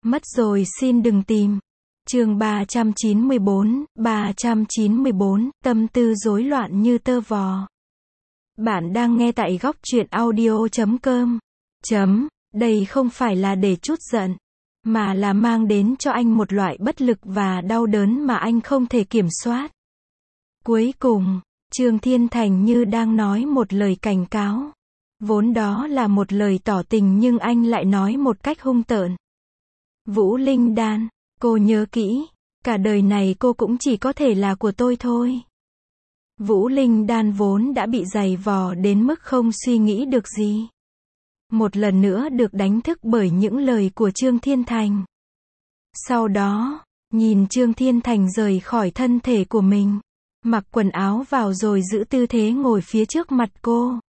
Mất rồi xin đừng tìm. Chương 394, tâm tư rối loạn như tơ vò. Bạn đang nghe tại góc truyện audio.com. Đây không phải là để trút giận, mà là mang đến cho anh một loại bất lực và đau đớn mà anh không thể kiểm soát. Cuối cùng, Trương Thiên Thành như đang nói một lời cảnh cáo. Vốn đó là một lời tỏ tình nhưng anh lại nói một cách hung tợn. Vũ Linh Đan, cô nhớ kỹ, cả đời này cô cũng chỉ có thể là của tôi thôi. Vũ Linh Đan vốn đã bị giày vò đến mức không suy nghĩ được gì. Một lần nữa được đánh thức bởi những lời của Trương Thiên Thành. Sau đó, nhìn Trương Thiên Thành rời khỏi thân thể của mình, mặc quần áo vào rồi giữ tư thế ngồi phía trước mặt cô.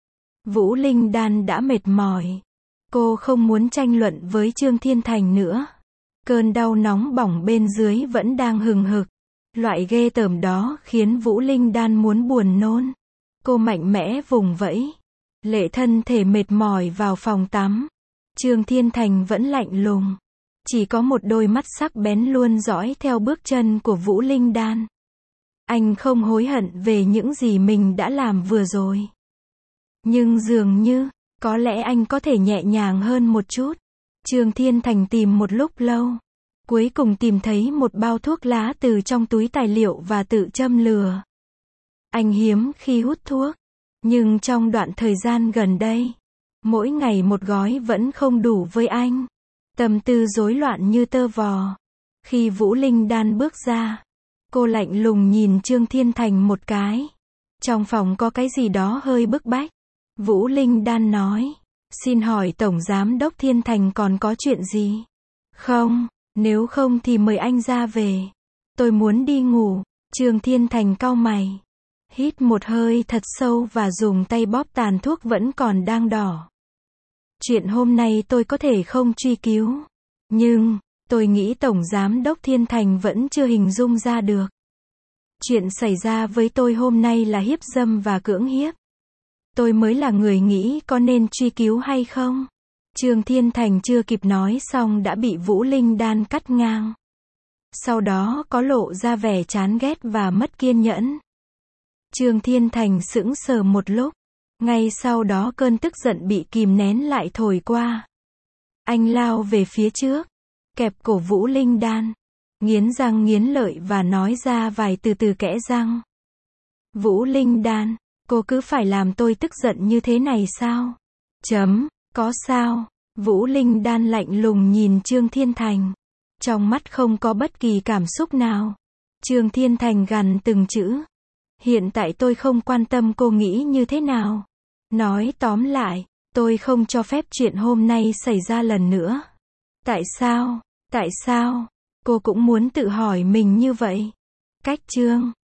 Vũ Linh Đan đã mệt mỏi. Cô không muốn tranh luận với Trương Thiên Thành nữa. Cơn đau nóng bỏng bên dưới vẫn đang hừng hực. Loại ghê tởm đó khiến Vũ Linh Đan muốn buồn nôn. Cô mạnh mẽ vùng vẫy. Lệ thân thể mệt mỏi vào phòng tắm. Trương Thiên Thành vẫn lạnh lùng. Chỉ có một đôi mắt sắc bén luôn dõi theo bước chân của Vũ Linh Đan. Anh không hối hận về những gì mình đã làm vừa rồi. Nhưng dường như, có lẽ anh có thể nhẹ nhàng hơn một chút. Trương Thiên Thành tìm một lúc lâu. Cuối cùng tìm thấy một bao thuốc lá từ trong túi tài liệu và tự châm lửa. Anh hiếm khi hút thuốc. Nhưng trong đoạn thời gian gần đây, mỗi ngày một gói vẫn không đủ với anh. Tâm tư rối loạn như tơ vò. Khi Vũ Linh Đan bước ra, cô lạnh lùng nhìn Trương Thiên Thành một cái. Trong phòng có cái gì đó hơi bức bách. Vũ Linh Đan nói, xin hỏi Tổng Giám Đốc Thiên Thành còn có chuyện gì? Không, nếu không thì mời anh ra về. Tôi muốn đi ngủ. Trương Thiên Thành cau mày. Hít một hơi thật sâu và dùng tay bóp tàn thuốc vẫn còn đang đỏ. Chuyện hôm nay tôi có thể không truy cứu. Nhưng, tôi nghĩ Tổng Giám Đốc Thiên Thành vẫn chưa hình dung ra được. Chuyện xảy ra với tôi hôm nay là hiếp dâm và cưỡng hiếp. Tôi mới là người nghĩ có nên truy cứu hay không? Trương Thiên Thành chưa kịp nói xong đã bị Vũ Linh Đan cắt ngang. Sau đó có lộ ra vẻ chán ghét và mất kiên nhẫn. Trương Thiên Thành sững sờ một lúc. Ngay sau đó cơn tức giận bị kìm nén lại thổi qua. Anh lao về phía trước, kẹp cổ Vũ Linh Đan, nghiến răng nghiến lợi và nói ra vài từ từ kẽ răng. Vũ Linh Đan, cô cứ phải làm tôi tức giận như thế này sao? Có sao? Vũ Linh Đan lạnh lùng nhìn Trương Thiên Thành. Trong mắt không có bất kỳ cảm xúc nào. Trương Thiên Thành gằn từng chữ. Hiện tại tôi không quan tâm cô nghĩ như thế nào. Nói tóm lại, tôi không cho phép chuyện hôm nay xảy ra lần nữa. Tại sao? Tại sao? Cô cũng muốn tự hỏi mình như vậy. Cách Trương